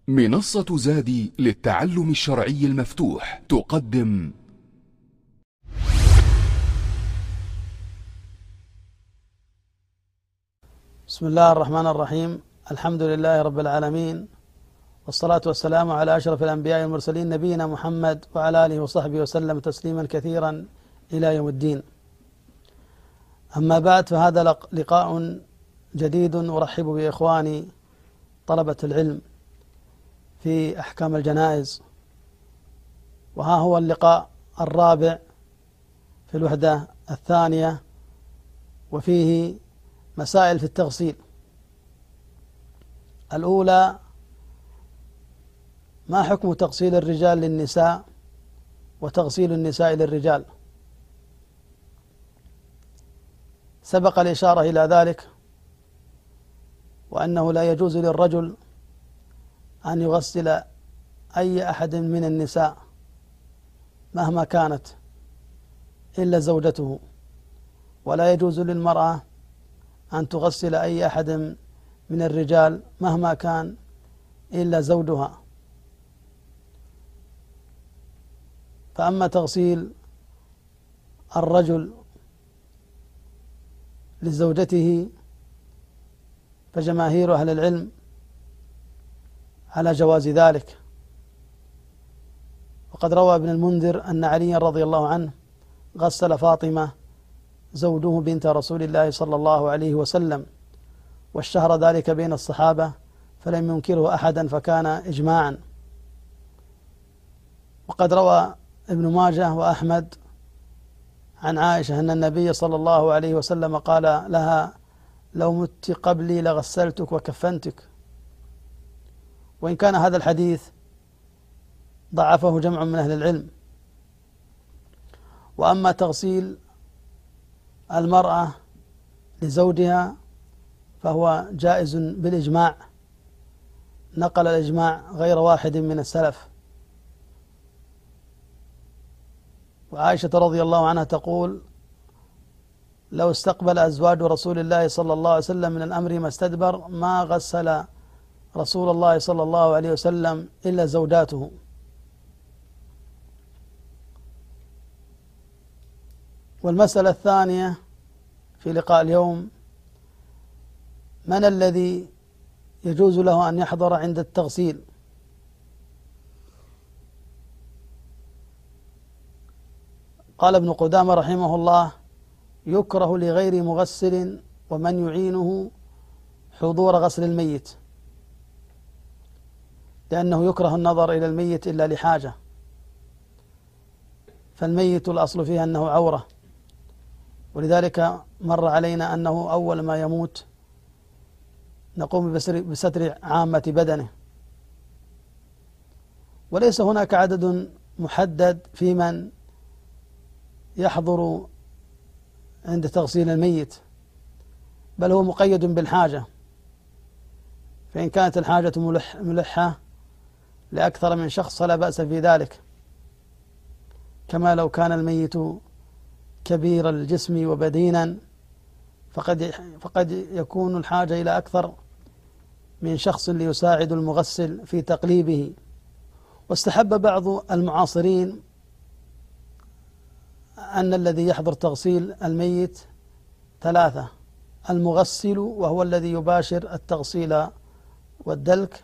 منصة زادي للتعلم الشرعي المفتوح تقدم بسم الله الرحمن الرحيم. الحمد لله رب العالمين، والصلاة والسلام على أشرف الأنبياء والمرسلين نبينا محمد وعلى آله وصحبه وسلم تسليما كثيرا إلى يوم الدين. أما بعد، فهذا لقاء جديد أرحب بإخواني طلبة العلم في أحكام الجنائز، وها هو اللقاء الرابع في الوحدة الثانية، وفيه مسائل في التغسيل. الأولى: ما حكم تغسيل الرجال للنساء وتغسيل النساء للرجال؟ سبق الإشارة إلى ذلك، وأنه لا يجوز للرجل أن يغسل أي أحد من النساء مهما كانت إلا زوجته، ولا يجوز للمرأة أن تغسل أي أحد من الرجال مهما كان إلا زوجها. فأما تغسيل الرجل لزوجته فجماهير أهل العلم على جواز ذلك، وقد روى ابن المنذر أن علي رضي الله عنه غسل فاطمة زوجه بنت رسول الله صلى الله عليه وسلم، واشتهر ذلك بين الصحابة فلم ينكره أحدا فكان إجماعا. وقد روى ابن ماجه وأحمد عن عائشة أن النبي صلى الله عليه وسلم قال لها: لو مت قبلي لغسلتك وكفنتك. وإن كان هذا الحديث ضعفه جمع من أهل العلم. وأما تغسيل المرأة لزوجها فهو جائز بالإجماع، نقل الإجماع غير واحد من السلف. وعائشة رضي الله عنها تقول: لو استقبل أزواج رسول الله صلى الله عليه وسلم من الأمر ما استدبر ما غسل رسول الله صلى الله عليه وسلم إلا زوجاته. والمسألة الثانية في لقاء اليوم: من الذي يجوز له أن يحضر عند التغسيل؟ قال ابن قدامة رحمه الله: يكره لغير مغسل ومن يعينه حضور غسل الميت، لأنه يكره النظر إلى الميت إلا لحاجة، فالميت الأصل فيه أنه عورة، ولذلك مر علينا أنه أول ما يموت نقوم بستر عامة بدنه. وليس هناك عدد محدد في من يحضر عند تغسيل الميت، بل هو مقيد بالحاجة، فإن كانت الحاجة ملحة لأكثر من شخص فلا بأس في ذلك، كما لو كان الميت كبير الجسم وبدينا فقد يكون الحاجة إلى أكثر من شخص ليساعد المغسل في تقليبه. واستحب بعض المعاصرين أن الذي يحضر تغسيل الميت ثلاثة: المغسل وهو الذي يباشر التغسيل والدلك،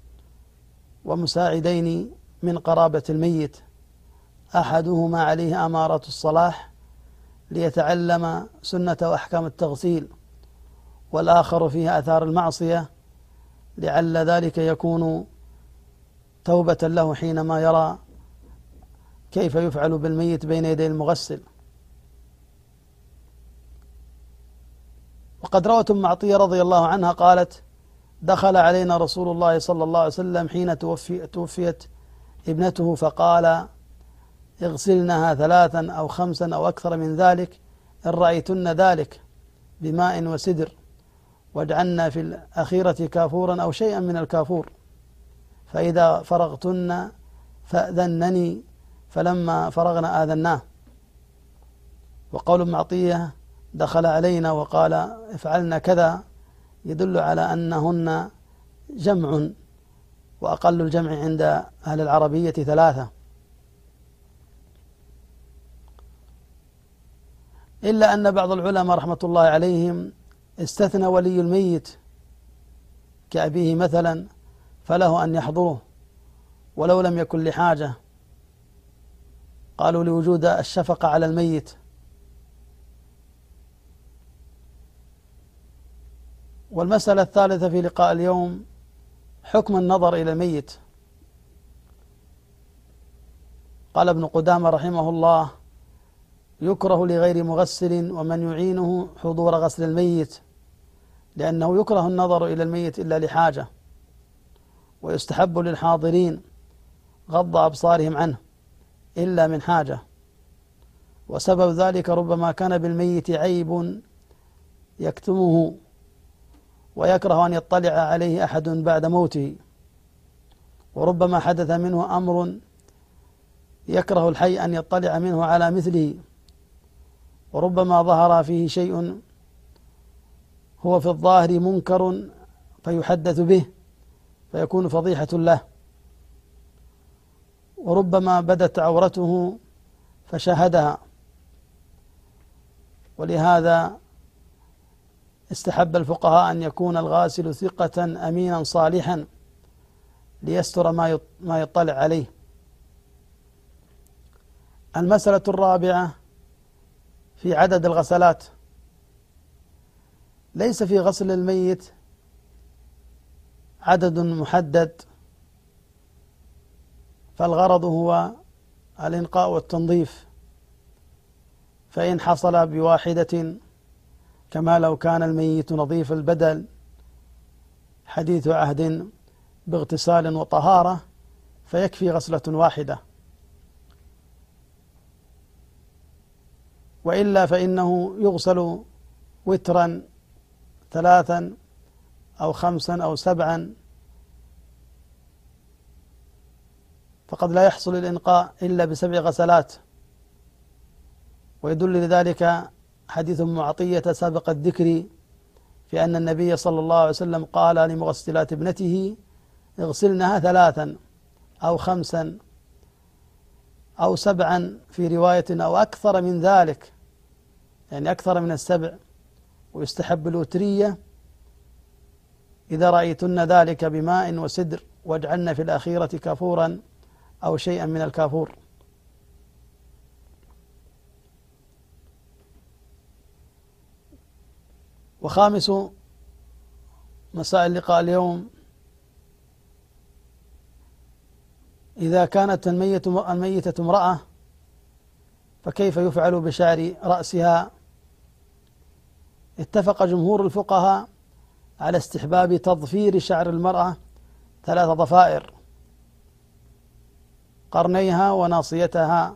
ومساعدين من قرابة الميت أحدهما عليه أمارة الصلاح ليتعلم سنة وأحكام التغسيل، والآخر فيه آثار المعصية لعل ذلك يكون توبة له حينما يرى كيف يفعل بالميت بين يدي المغسل. وقد روت أم عطية رضي الله عنها قالت: دخل علينا رسول الله صلى الله عليه وسلم حين توفيت ابنته فقال: اغسلنها 3 أو 5 أو أكثر من ذلك إن رأيتن ذلك بماء وسدر، واجعلنا في الأخيرة كافورا أو شيئا من الكافور، فإذا فرغتن فأذنني، فلما فرغنا آذناه. وقول ابن عطية: دخل علينا وقال افعلنا كذا يدل على أنهن جمع وأقل الجمع عند أهل العربية 3. إلا أن بعض العلماء رحمة الله عليهم استثنى ولي الميت كأبيه مثلا، فله أن يحضره ولو لم يكن لحاجة، قالوا لوجود الشفقة على الميت. والمسألة الثالثة في لقاء اليوم حكم النظر إلى الميت. قال ابن قدامة رحمه الله: يكره لغير مغسل ومن يعينه حضور غسل الميت، لأنه يكره النظر إلى الميت إلا لحاجة، ويستحب للحاضرين غض أبصارهم عنه إلا من حاجة، وسبب ذلك ربما كان بالميت عيب يكتمه ويكره أن يطلع عليه أحد بعد موته، وربما حدث منه أمر يكره الحي أن يطلع منه على مثله، وربما ظهر فيه شيء هو في الظاهر منكر فيحدث به فيكون فضيحة له، وربما بدت عورته فشاهدها. ولهذا استحب الفقهاء أن يكون الغاسل ثقة أمينا صالحا ليستر ما يطلع عليه. المسألة الرابعة في عدد الغسلات. ليس في غسل الميت عدد محدد، فالغرض هو الإنقاء والتنظيف، فإن حصل بواحدة كما لو كان الميت نظيف البدن حديث عهد باغتسال وطهارة فيكفي غسلة واحدة، وإلا فإنه يغسل وترا 3 أو 5 أو 7، فقد لا يحصل الإنقاء إلا ب7 غسلات. ويدل لذلك حديث معطية سابق الذكر في أن النبي صلى الله عليه وسلم قال لمغسلات ابنته: اغسلنها 3 أو 5 أو 7 في رواية أو أكثر من ذلك، يعني أكثر من 7. ويستحب الوترية: إذا رأيتن ذلك بماء وسدر واجعلن في الأخيرة كافورا أو شيئا من الكافور. وخامس مسائل لقاء اليوم: إذا كانت الميتة امرأة فكيف يفعل بشعر رأسها؟ اتفق جمهور الفقهاء على استحباب تضفير شعر المرأة 3 ضفائر: قرنيها وناصيتها،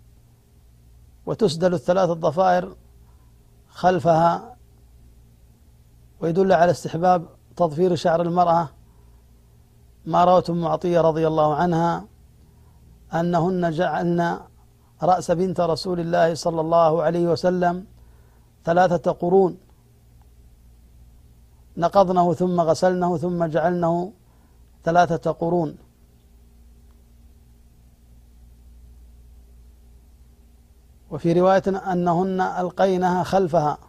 وتسدل 3 ضفائر خلفها. ويدل على استحباب تضفير شعر المرأة ما روت أم عطية رضي الله عنها أنهن جعلن رأس بنت رسول الله صلى الله عليه وسلم 3 قرون، نقضنه ثم غسلنه ثم جعلنه 3 قرون. وفي رواية أنهن ألقينها خلفها،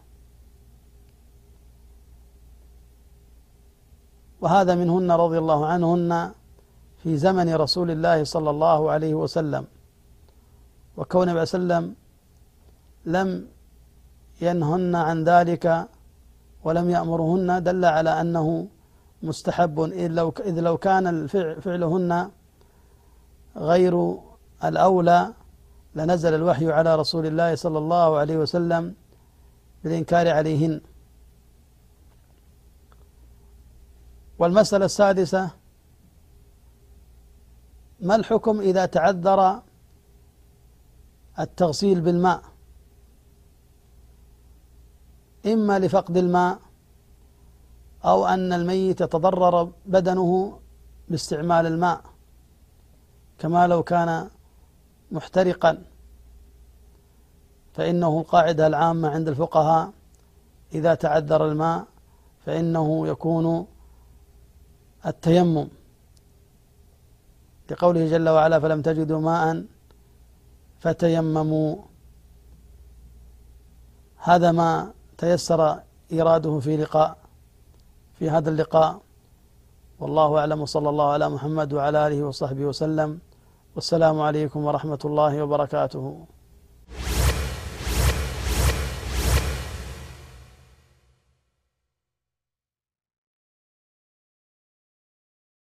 وهذا منهن رضي الله عنهن في زمن رسول الله صلى الله عليه وسلم، وكون النبي صلى الله عليه وسلم لم ينهن عن ذلك ولم يأمرهن دل على أنه مستحب، إذ لو كان فعلهن غير الأولى لنزل الوحي على رسول الله صلى الله عليه وسلم بالإنكار عليهن. والمسألة السادسة: ما الحكم إذا تعذر التغسيل بالماء، إما لفقد الماء أو أن الميت يتضرر بدنه باستعمال الماء كما لو كان محترقا؟ فإنه القاعدة العامة عند الفقهاء: إذا تعذر الماء فإنه يكون التيمم، لقوله جل وعلا فلم تجدوا ماء فتيمموا. هذا ما تيسر إيراده في هذا اللقاء، والله أعلم، وصلى الله على محمد وعلى آله وصحبه وسلم، والسلام عليكم ورحمة الله وبركاته.